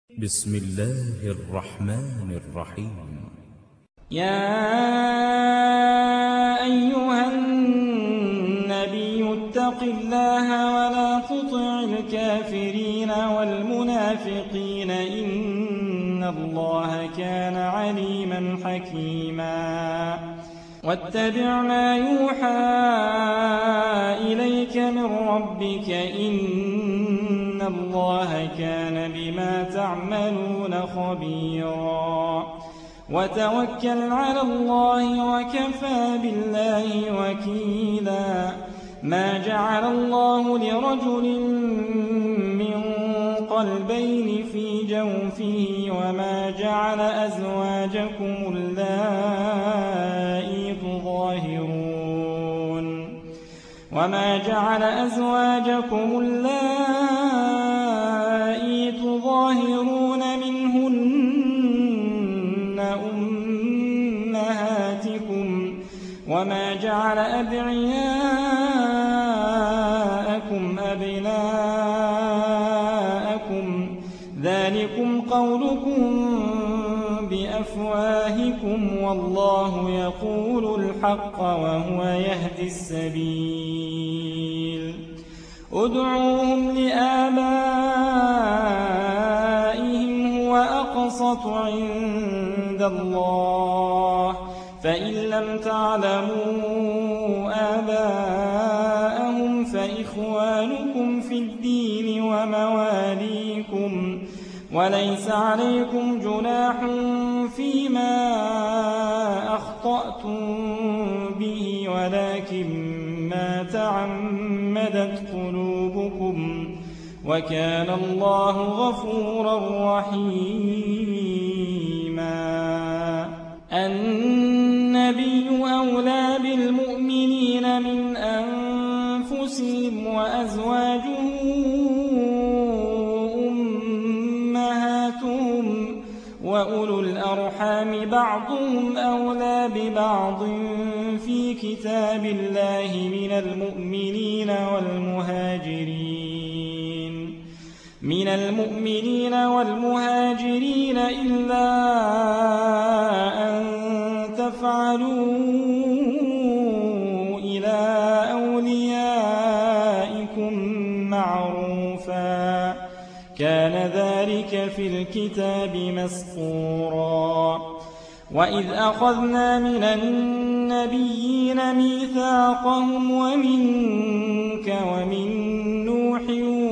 بسم الله الرحمن الرحيم. يا أيها النبي اتق الله ولا تطع الكافرين والمنافقين إن الله كان عليما حكيما واتبع ما يوحى إليك من ربك إن الله كان بما تعملون خبيرا وتوكل على الله وكفى بالله وكيلا ما جعل الله لرجل من قلبين في جوفه وما جعل أزواجكم اللائي تظاهرون منهن أمهاتكم وما جعل أدعياءكم أبناءكم ذلكم قولكم بأفواهكم والله يقول الحق وهو يهدي السبيل ادعوهم لآبائهم هو أقسط عند الله فإن لم تعلموا آباءهم فإخوانكم في الدين ومواليكم وليس عليكم جناح فيما أخطأتم به ولكن ما تعمدت قلوبكم وكان الله غفورا رحيما النبي أولى بالمؤمنين من أنفسهم وأزواجه أمهاتهم وأولو الأرحام بعضهم أولى ببعض في كتاب الله من المؤمنين والمهاجرين إلا أن تفعلوا إلى أوليائكم معروفا كان ذلك في الكتاب مسطورا وإذ أخذنا من النبيين ميثاقهم ومنك ومن نوح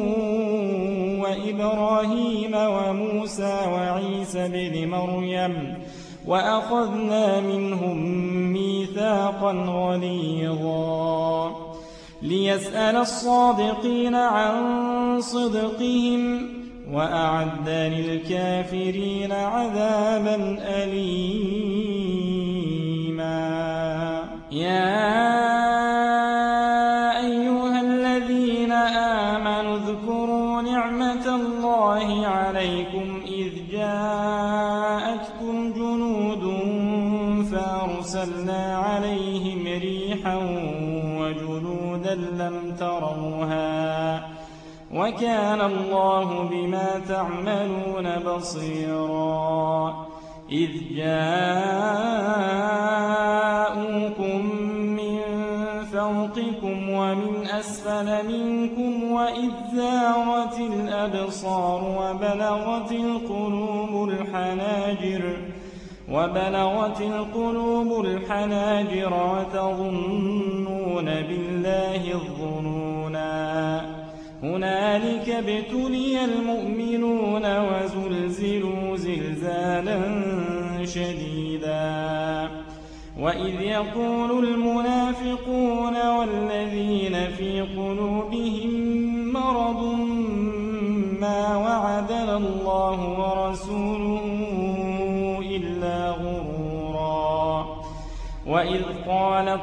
وإبراهيم وموسى وعيسى بن مريم وأخذنا منهم ميثاقا غليظا ليسأل الصادقين عن صدقهم وأعد للكافرين عذابا أليما يا أيها الذين آمنوا اذكروا نعمة الله عليكم إذ جاءتكم جنود فأرسلنا عليهم ريحا وجنودا لم تروها وكان الله بما تعملون بصيرا إذ جاءوكم من فوقكم ومن أسفل منكم وإذ زاغت الأبصار وبلغت القلوب الحناجر وتظنون بالله الظنونا هنالك ابتلي المؤمنون وزلزلوا زلزالا شديدا وإذ يقول المنافقون والذين في قلوبهم مرض ما وعدنا الله ورسوله إلا غرورا وإذ قالت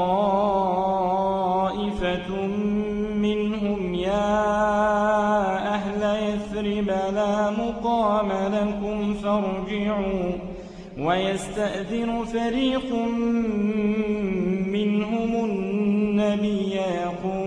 طائفة منهم يا أهل يثرب لا مقام لكم فارجعوا ويستأذن فريق منهم النبي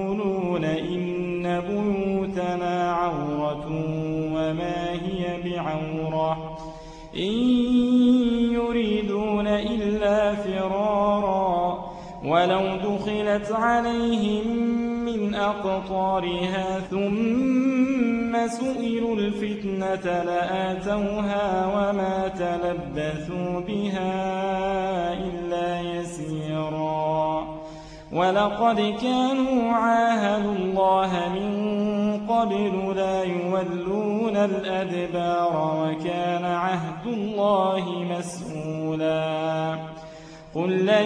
يقولون إن بيوتنا عورة وما هي بعورة عورة إن يريدون إلا فرارا ولو دخلت عليهم من أقطارها ثم سئلوا الفتنة لآتوها وما تلبثوا بها إلا يسيرا ولقد كانوا عاهدوا الله من قبل لا يولون الأدبار وكان عهد الله مسؤولا قل لن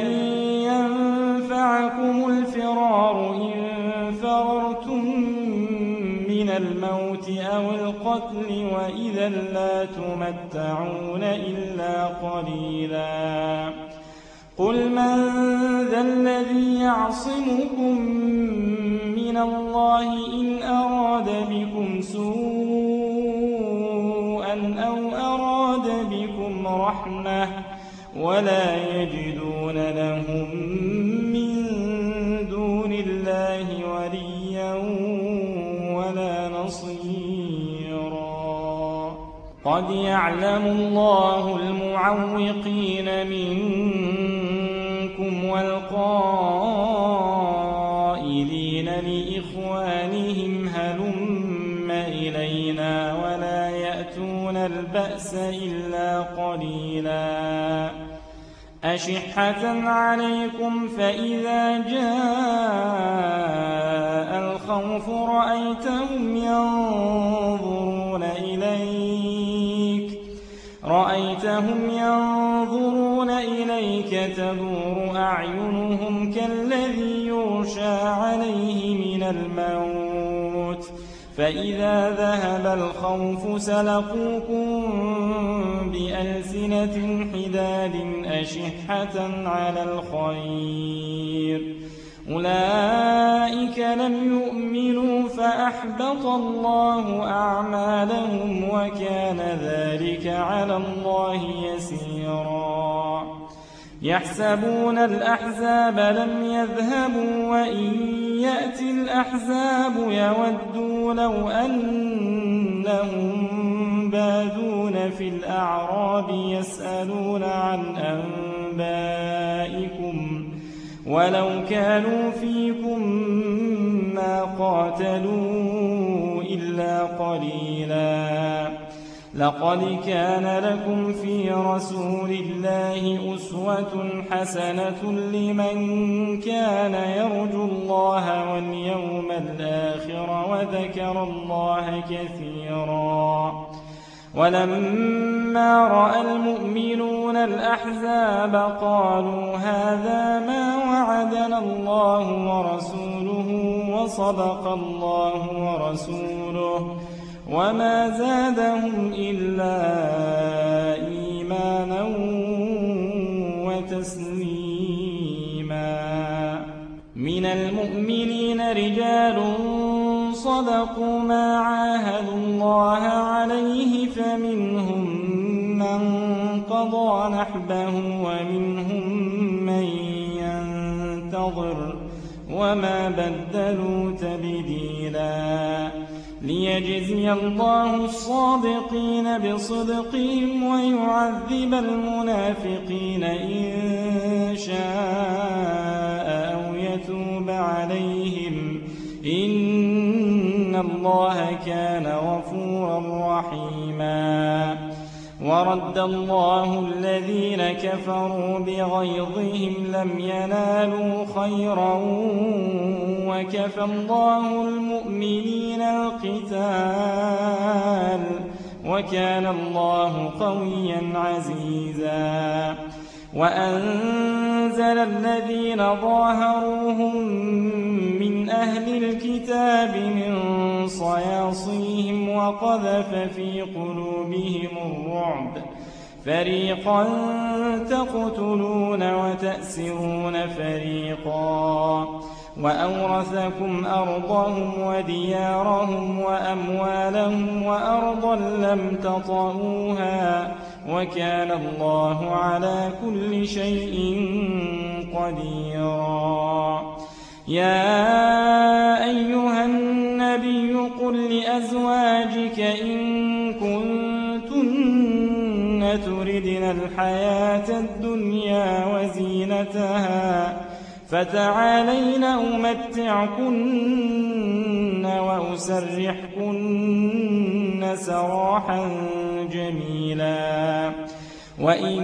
ينفعكم الفرار إن فررتم من الموت أو القتل وإذا لا تمتعون إلا قليلا قل من ذا الذي يعصمكم من الله إن أراد بكم سوءا أو أراد بكم رحمة ولا يجدون لهم من دون الله وليا ولا نصيرا قد يعلم الله المعوقين منكم والقائلين لإخوانهم هلم إلينا ولا يأتون البأس إلا قليلا أشحة عليكم فإذا جاء الخوف رأيتهم ينظرون إليك تدور أعينهم كالذي يغشى عليه من الموت فإذا ذهب الخوف سلقوكم بألسنة حداد أشحة على الخير أولئك لم يؤمنوا فأحبط الله أعمالهم وكان ذلك على الله يسيرا يحسبون الأحزاب لم يذهبوا وإن يأتي الأحزاب يودوا لو أنهم بادون في الأعراب يسألون عن أنبائكم ولو كانوا فيكم ما قاتلوا إلا قليلا لقد كان لكم في رسول الله أسوة حسنة لمن كان يرجو الله واليوم الآخر وذكر الله كثيرا ولما رأى المؤمنون الأحزاب قالوا هذا ما وعدنا الله ورسوله وصدق الله ورسوله وما زادهم إلا إيمانا وتسليما من المؤمنين رجال صدقوا ما عاهدوا الله عليه فمنهم من قضى نحبه ومنهم من ينتظر وما بدلوا تبديلا ليجزي الله الصادقين بصدقهم ويعذب المنافقين إن شاء أو يتوب عليهم إن الله كان غفورا رحيما ورد الله الذين كفروا بغيظهم لم ينالوا خيرا وكفى الله المؤمنين القتال وكان الله قويا عزيزا وأنزل الذين ظاهروهم من أهل الكتاب من صياصيهم وقذف في قلوبهم الرعب فريقا تقتلون وتأسرون فريقا وأورثكم أرضهم وديارهم وأموالهم وأرضا لم تطئوها وكان الله على كل شيء قديرا يا أيها النبي قل لأزواجك إن كنتن تردن الحياة الدنيا وزينتها فتعالين أمتعكن وأسرحكن سراحا جميلا وإن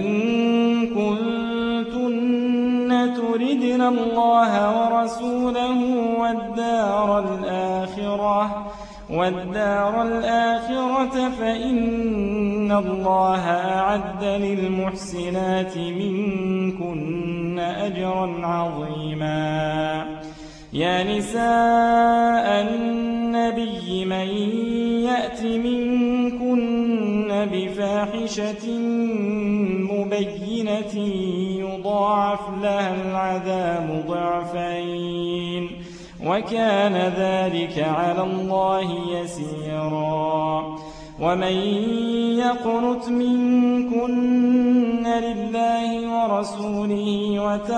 كنتن تردن الله ورسوله والدار الآخرة فإن الله أعد للمحسنات منكن أجرا عظيما يا نساء النبي من يأت منكن بفاحشة مبينة يضاعف لها العذاب ضعفين وكان ذلك على الله يسيرا ومن يقنت منكن لله ورسوله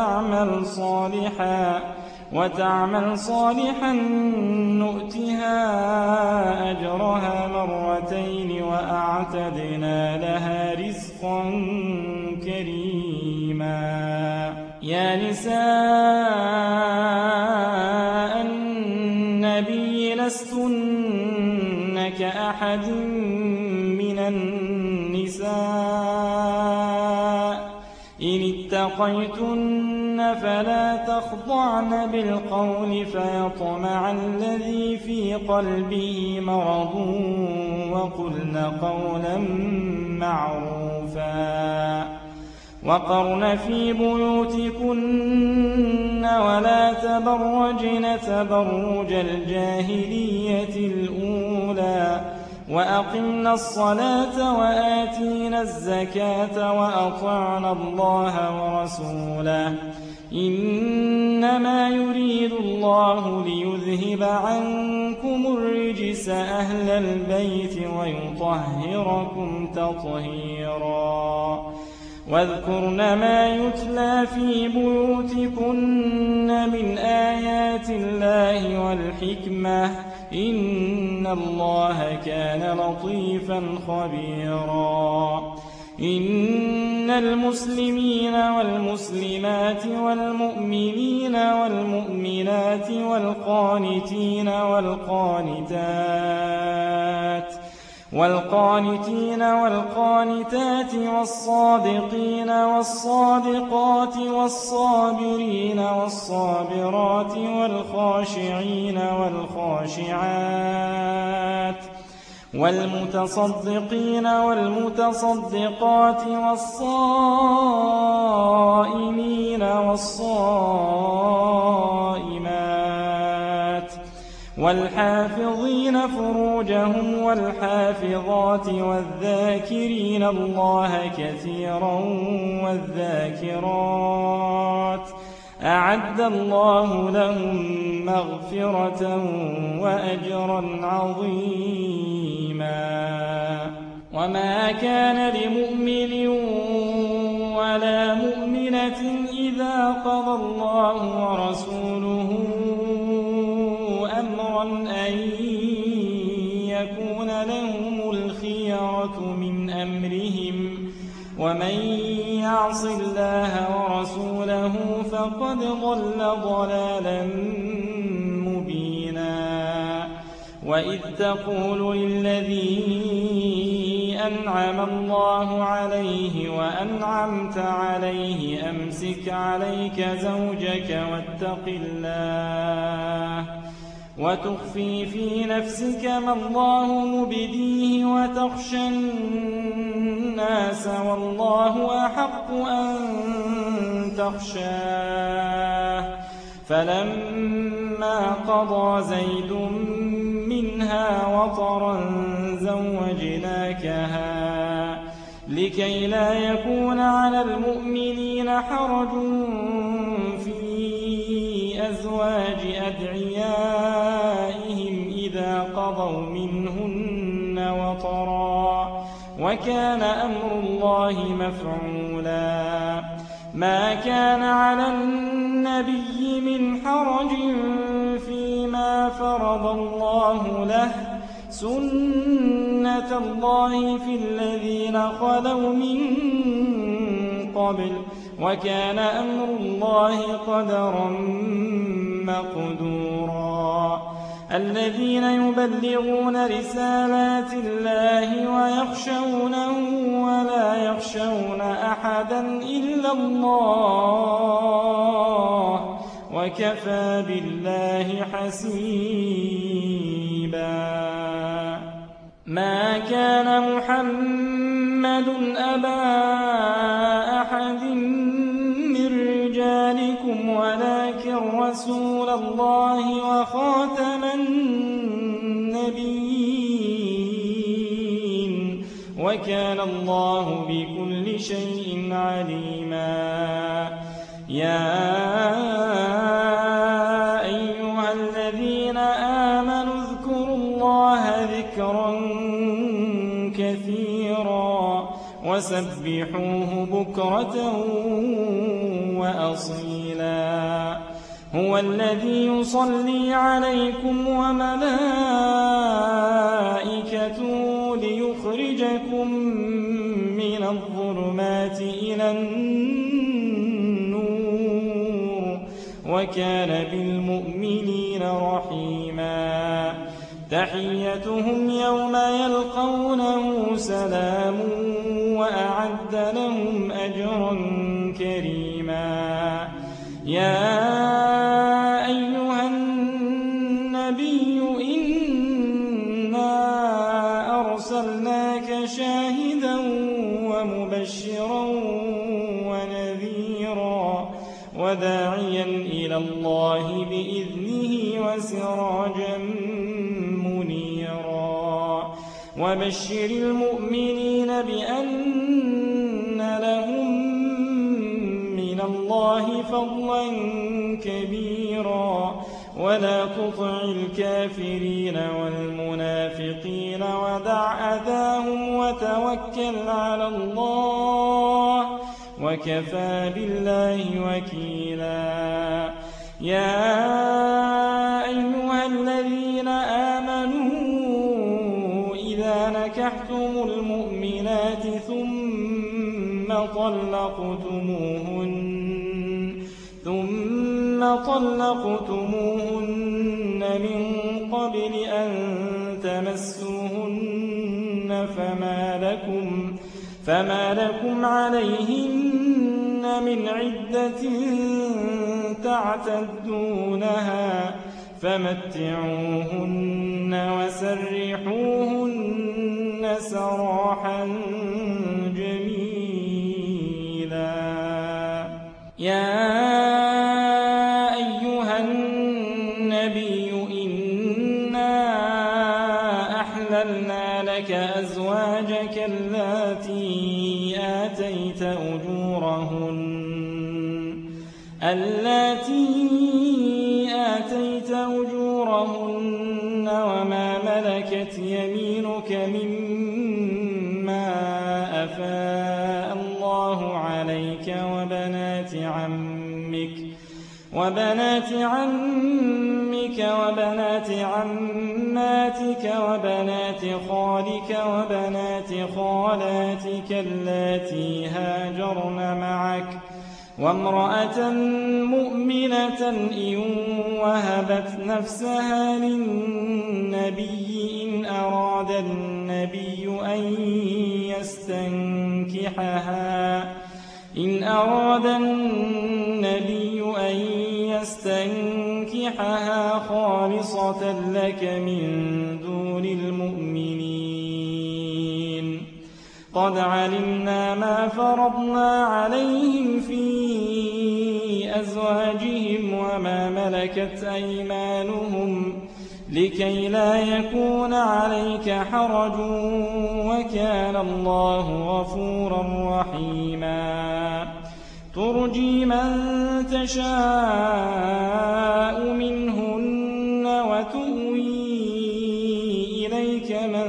وتعمل صالحا نؤتها أجرها مرتين وأعتدنا لها رزقا كريما يا نساء النبي لستن كأحد من النساء إن اتقيتن فلا تخضعن بالقول فيطمع الذي في قلبه مرض وقلن قولا معروفا وقرن في بيوتكن ولا تبرجن تبرج الجاهلية الأولى وأقمنا الصلاة وآتينا الزكاة وأطعنا الله ورسوله إنما يريد الله ليذهب عنكم الرجس أهل البيت ويطهركم تطهيرا واذكرن ما يتلى في بيوتكن من آيات الله والحكمة إن الله كان لطيفا خبيرا إن المسلمين والمسلمات والمؤمنين والمؤمنات والقانتين والقانتات والصادقين والصادقات والصابرين والصابرات والخاشعين والخاشعات والمتصدقين والمتصدقات والصائمين والصائمات والحافظين فروجهم والحافظات والذاكرين الله كثيرا والذاكرات أعد الله لهم مغفرة وأجرا عظيما وما كان لمؤمن ولا مؤمنة إذا قضى الله ورسوله أمرا أن يكون لهم الخيرة من أمرهم ومن يعص الله ورسوله فقد ضل ضلالا مبينا وإذ تقول للذي أنعم الله عليه وأنعمت عليه أمسك عليك زوجك واتق الله وتخفي في نفسك ما الله مبديه وتخشى الناس والله أحق أن تخشاه فلما قضى زيد منها وطرا زوجناكها لكي لا يكون على المؤمنين حرج في أزواج أدعيائهم إذا قضوا منهن وطرا وكان أمر الله مفعولا ما كان على النبي من حرج فيما فرض الله له سُنَّةَ اللَّهِ فِي الَّذِينَ خَلَوْا مِن قَبْلُ ۚ وَكَانَ أَمْرُ اللَّهِ قَدَرًا مَّقْدُورًا الَّذِينَ يُبَلِّغُونَ رِسَالَاتِ اللَّهِ وَيَخْشَوْنَهُ وَلَا يَخْشَوْنَ أَحَدًا إِلَّا اللَّهَ ۗ وَكَفَىٰ بِاللَّهِ حَسِيبًا مَا كَانَ مُحَمَّدٌ أَبَا أَحَدٍ مِّن رِّجَالِكُمْ وَلَٰكِن رَّسُولَ اللَّهِ وَخَاتَمَ النَّبِيِّينَ ۗ وَكَانَ اللَّهُ بِكُلِّ شَيْءٍ عَلِيمًا يَا أَيُّهَا الَّذِينَ آمَنُوا اذْكُرُوا اللَّهَ ذِكْرًا كَثِيرًا وَسَبِّحُوهُ بُكْرَةً وَأَصِيلًا هُوَ الَّذِي يُصَلِّي عَلَيْكُمْ وَمَلَائِكَتُهُ لِيُخْرِجَكُم مِّنَ الظُّلُمَاتِ إِلَى النُّورِ ۚ وَكَانَ بِالْمُؤْمِنِينَ رَحِيمًا تَحِيَّتُهُمْ يَوْمَ يَلْقَوْنَهُ سَلَامٌ ۚ وَأَعَدَّ لَهُمْ أَجْرًا كَرِيمًا يَا أَيُّهَا النَّبِيُّ إِنَّا أَرْسَلْنَاكَ شَاهِدًا وَمُبَشِّرًا وَنَذِيرًا وَدَاعِيًا إِلَى اللَّهِ بِإِذْنِهِ وَسِرَاجًا مُّنِيرًا وَبَشِّرِ الْمُؤْمِنِينَ بِأَنَّ لَهُم مِّنَ اللَّهِ فَضْلًا كَبِيرًا وَلَا تُطِعِ الْكَافِرِينَ وَالْمُنَافِقِينَ وَدَعْ أَذَاهُمْ وَتَوَكَّلْ عَلَى اللَّهِ ۚ وَكَفَىٰ بِاللَّهِ وَكِيلًا يَا أَيُّهَا الَّذِينَ آمَنُوا إِذَا نَكَحْتُمُ الْمُؤْمِنَاتِ ثُمَّ طَلَّقْتُمُوهُنَّ مِن قَبْلِ أَن تَمَسُّوهُنَّ فَمَا لَكُمْ عَلَيْهِنَّ مِنْ عِدَّةٍ تَعْتَدُّونَهَا فَمَتِّعُوهُنَّ وَسَرِّحُوهُنَّ سَرَاحًا جَمِيلًا يَا أَيُّهَا النَّبِيُّ إِنَّا أَحْلَلْنَا لَكَ أَزْوَاجَكَ اللَّاتِي آتَيْتَ أُجُورَهُنَّ وَمَا مَلَكَتْ يَمِينُكَ مِمَّا أَفَاءَ اللَّهُ عَلَيْكَ وَبَنَاتِ عَمِّكَ وَبَنَاتِ عَمَّاتِكَ وَبَنَاتِ خَالِكَ وَبَنَاتِ خَالَاتِكَ اللَّاتِي هَاجَرْنَ مَعَكَ وَامْرَأَةً مُّؤْمِنَةً إِن وَهَبَتْ نَفْسَهَا لِلنَّبِيِّ إِنْ أَرَادَ النَّبِيُّ أَن يَسْتَنكِحَهَا خَالِصَةً لَّكَ مِن دُونِ الْمُؤْمِنِينَ قَدْ عَلِمْنَا مَا فَرَضْنَا عَلَيْهِمْ فِي أَزْوَاجِهِمْ وَمَا مَلَكَتْ أَيْمَانُهُمْ لِكَيْ لَا يَكُونَ عَلَيْكَ حَرَجٌ ۗ وَكَانَ اللَّهُ غَفُورًا رَّحِيمًا تُرْجِي مَن تَشَاءُ مِنْهُنَّ وَتُؤْوِي إِلَيْكَ مَن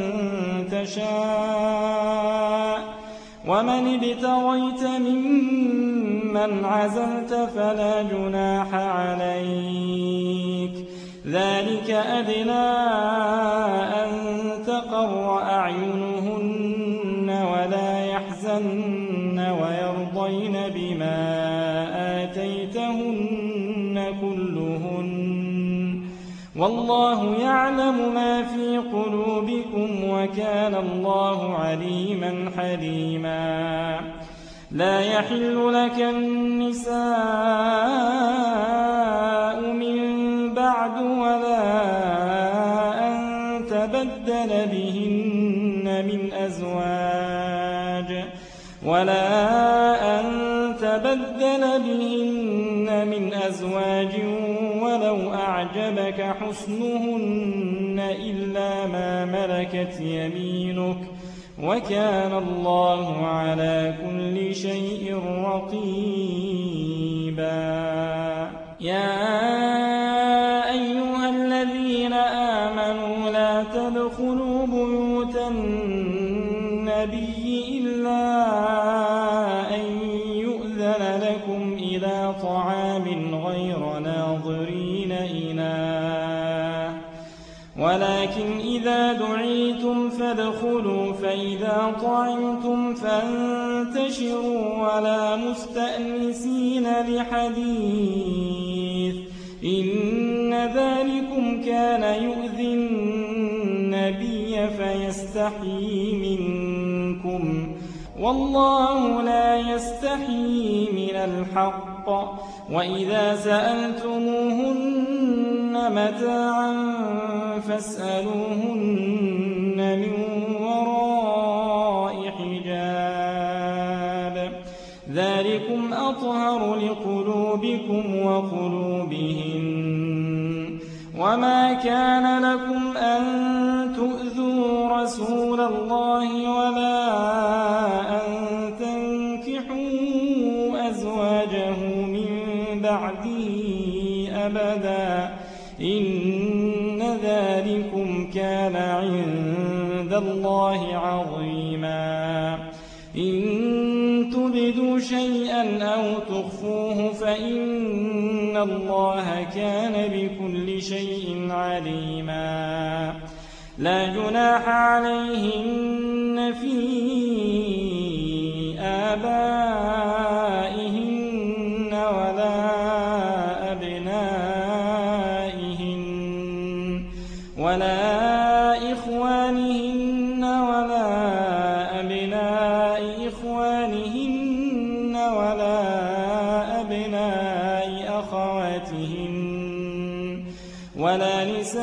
تَشَاءُ ۖ وَمَنِ ابْتَغَيْتَ مِمَّنْ عَزَلْتَ فَلَا جُنَاحَ عَلَيْكَ ۚ ذَٰلِكَ أَدْنَىٰ أَن يحزن ويرضين بما آتيتهن كلهن والله يعلم ما في قلوبكم وكان الله عليما حليما لا يحل لك النساء من بعد ولا أن تبدل بهن من أزواج ولو أعجبك حسنهن إلا ما ملكت يمينك وكان الله على كل شيء رقيبا يا أيها الذين آمنوا لا تدخلوا بيوت النبي إلا أن يؤذن لكم إلى طعام غير ناظرين إناه ولكن إذا دعيتم فادخلوا فإذا طعمتم فانتشروا ولا مستأنسين لحديث إن ذلكم كان يؤذي النبي فيستحيي منكم والله لا يستحيي من الحق وإذا سألتموهن متاعا فاسألوهن من وراء حجاب ذلكم أطهر لقلوبكم وقلوبهن وما كان لكم أن تؤذوا رسول الله ولا أن تنكحوا أزواجه من بعده أبدا إن ذلكم كان عند الله عظيما إن تبدوا شيئا أو تخفوه فإن الله كان بكل شيء عليما لا جناح عليهن في آبائهن ولا أبنائهن ولا إخوانهن ولا أبناء إخوانهن ولا أبناء أخواتهن ولا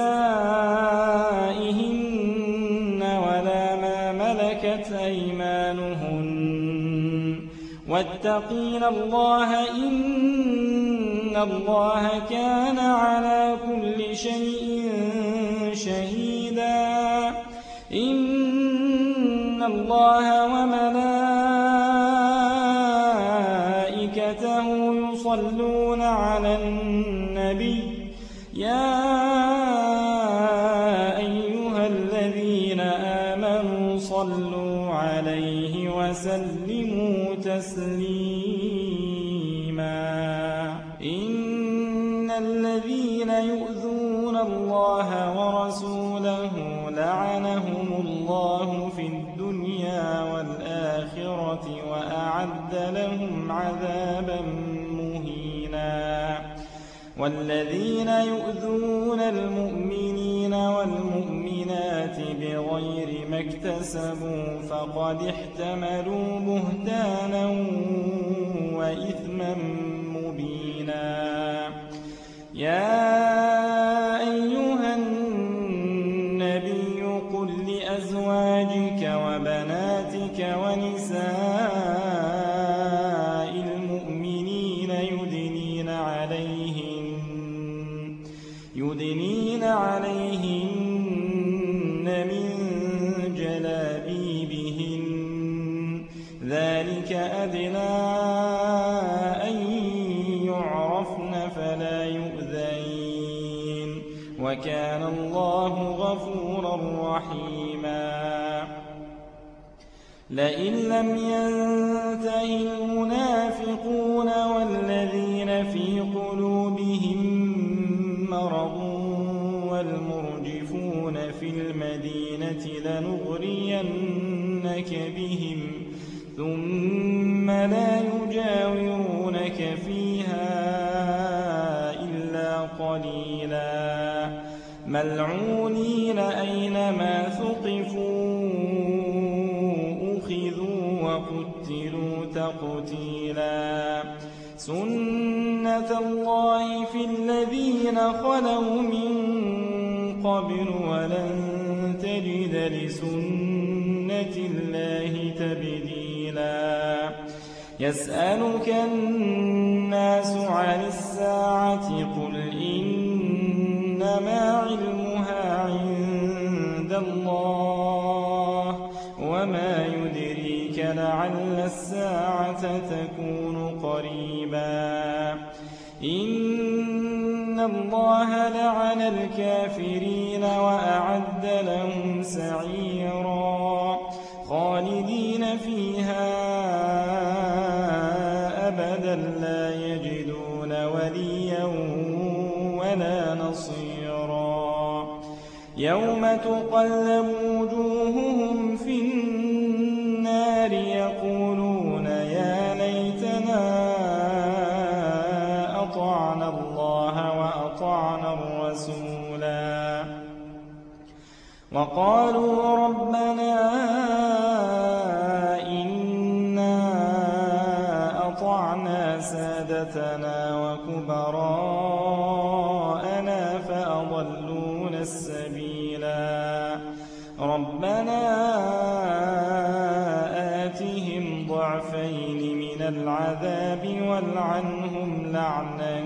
نسائهن ولا ما ملكت أيمانهن واتقين الله إن الله كان على كل شيء شهيدا إن الله وملائكته يصلون على النبي يا أيها الذين آمنوا صلوا عليه وسلموا تسليما إن الذين يؤذون الله ورسوله لعنهم الله في الدنيا والآخرة وأعد لهم عذابا مهينا والذين يؤذون المؤمنين والمؤمنات بغير ما اكتسبوا فقد احتملوا بهتانا وإثما مبينا يا أيها النبي قل لأزواجك وبناتك ونساء المؤمنين يدنين عليهن من جلابيبهن ذلك أدنى أن يعرفن فلا يؤذين وكان الله غفورا رحيما لئن لم ينته المنافقون والذين في قلوبهم مرض والمرجفون في المدينة لنغرينك بهم ثم لا يجاورونك فيها إلا قليلا ملعونين أينما ثقفوا أخذوا وقتلوا تقتيلا سنة الله في الذين خلوا من قبل ولن تجد لسنة الله تبديلا يسألك الناس عن الساعة قل إنما علمها عند الله وما يدريك لعل الساعة تكون قريبا إن الله لعن الكافرين وأعد لهم سعيرا خالدين فيها أبدا لا يجدون وليا ولا نصيرا يوم تقلب وجوههم في النار يقولون يا ليتنا أطعنا الله وأطعنا الرسولا وقالوا ربنا إنا أطعنا سادتنا وكبراءنا فأضلونا السبيلا ربنا آتهم ضعفين من العذاب والعنهم لعنا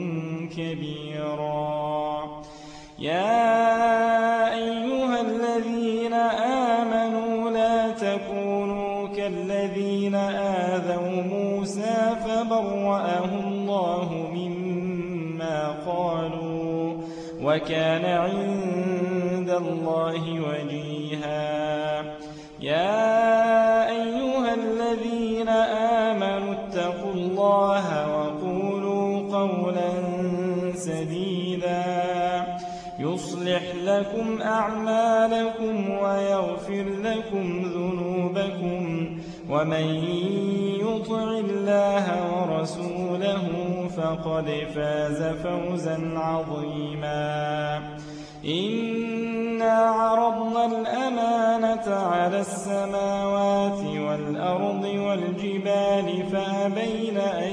كبيرا يا أيها الذين آمنوا لا تكونوا كالذين آذوا موسى فبرأه الله مما قالوا وكان عند الله وجيها يا أيها الذين آمنوا اتقوا الله وقولوا قولا سديدا يصلح لكم أعمالكم ويغفر لكم ذنوبكم ومن يطع الله ورسوله فقد فاز فوزا عظيما إنا عرضنا الأمانة على السماوات والأرض والجبال فأبين أن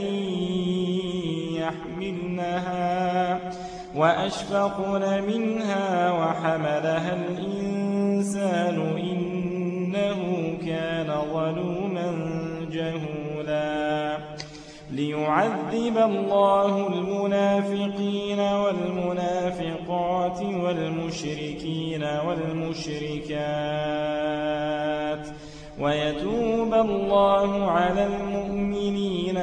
يحملنها وأشفقن منها وحملها الإنسان إنه كان ظلوما جهولا ليعذب الله المنافقين والمنافقات والمشركين والمشركات ويتوب الله على المؤمنين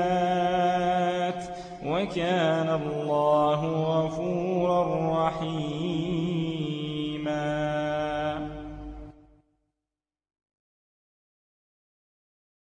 والمؤمنات وكان الله غفورا رحيما